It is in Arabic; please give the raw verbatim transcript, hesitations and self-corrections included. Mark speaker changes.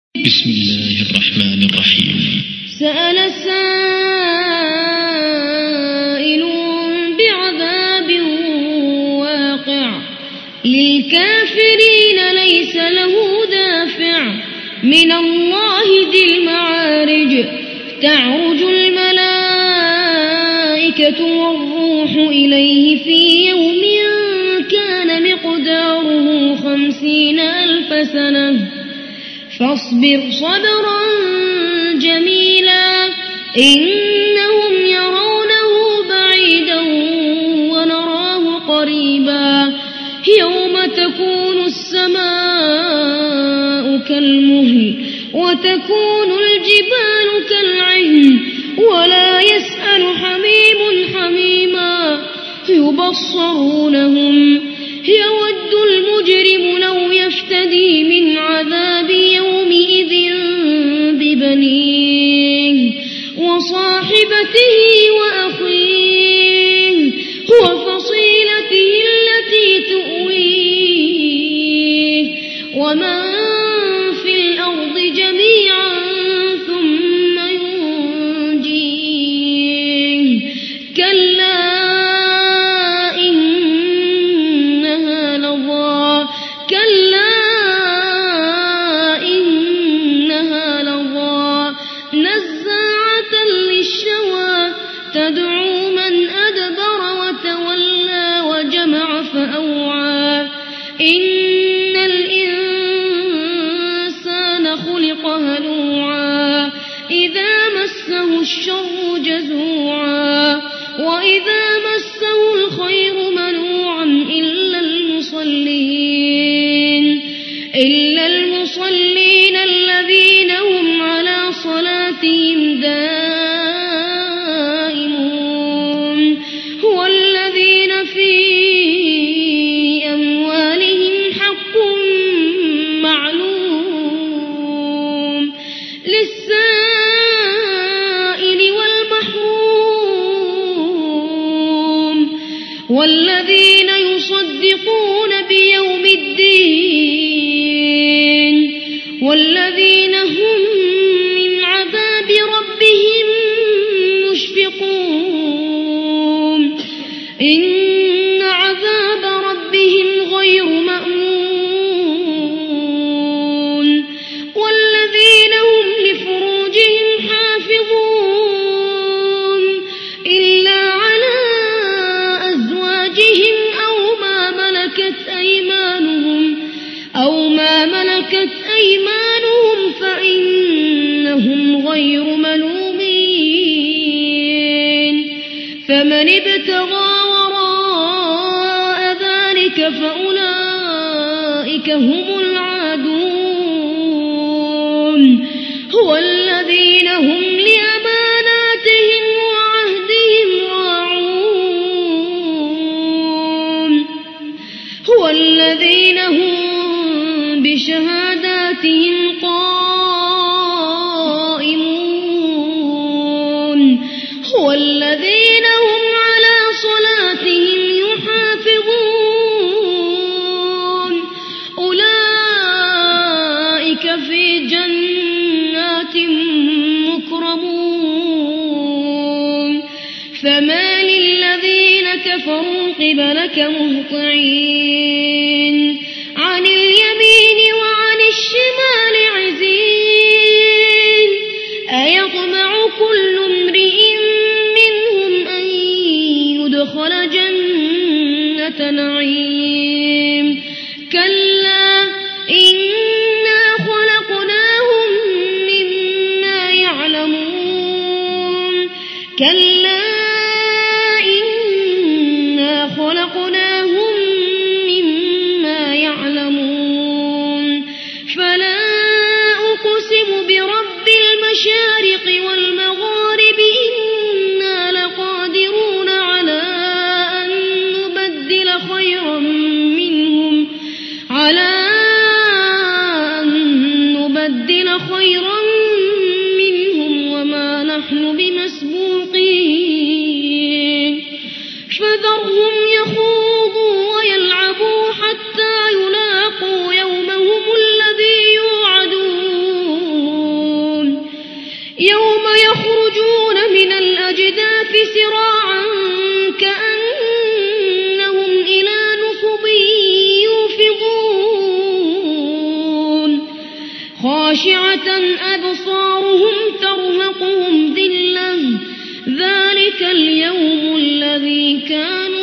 Speaker 1: بسم الله الرحمن الرحيم.
Speaker 2: سأل سائل بعذاب واقع للكافرين ليس له دافع من الله ذي المعارج تعرج الملائكة والروح إليه في يوم كان مقداره خمسين ألف سنة فاصبر صبرا جميلا إنهم يرونه بعيدا ونراه قريبا يوم تكون السماء كالمهل وتكون الجبال كالعهن ولا يسأل حميم حميما يبصرونهم يود المجرم لو يفتدي من عذاب يومئذ ببنيه وصاحبته وأخيه وفصيلته التي تؤويه ومن في الأرض جميعا ثم ينجيه كلا كلا إنها لظى نزاعة للشوى تدعو من أدبر وتولى وجمع فأوعى إن الإنسان خلق هلوعا إذا مسه الشر جزوعا وإذا مسه الخير منوعا إلا المصلين إلا المصلين الذين هم على صلاتهم دائمون والذين في أموالهم حق معلوم للسائل والمحروم والذين يصدقون بيوم الدين والذين هم من عذاب ربهم مشفقون إن عذاب ربهم غير مأمون والذين هم لفروجهم حافظون إلا على أزواجهم أو ما ملكت أيمانهم أو ما ملكت أيمانهم فإنهم غير ملومين فمن ابتغى وراء ذلك فأولئك هم العادون والذين هم لأماناتهم وعهدهم راعون والذين هم بشهاداتهم قائمون والذين هم على صلاتهم يحافظون أولئك في جنات مكرمون فما للذين كفروا قبلك مهطعين عن اليمين وعن الشمال عزين أيطمع كل امرئ منهم أن يدخل جنة نعيم كلا إنا خلقناهم مما يعلمون كلا إنا خلقناهم مما يعلمون فلا أقسم برب المشارق والمغارب إنا لقادرون على أن نبدل خيرا منهم على أن نبدل خيرا منهم وما نحن بمسبوقين فذرهم يخوضوا ويلعبوا حتى يلاقوا يومهم الذي يوعدون سراعا كأنهم إلى نصب يوفضون خاشعة أبصارهم ترهقهم ذلة ذلك اليوم الذي كانوا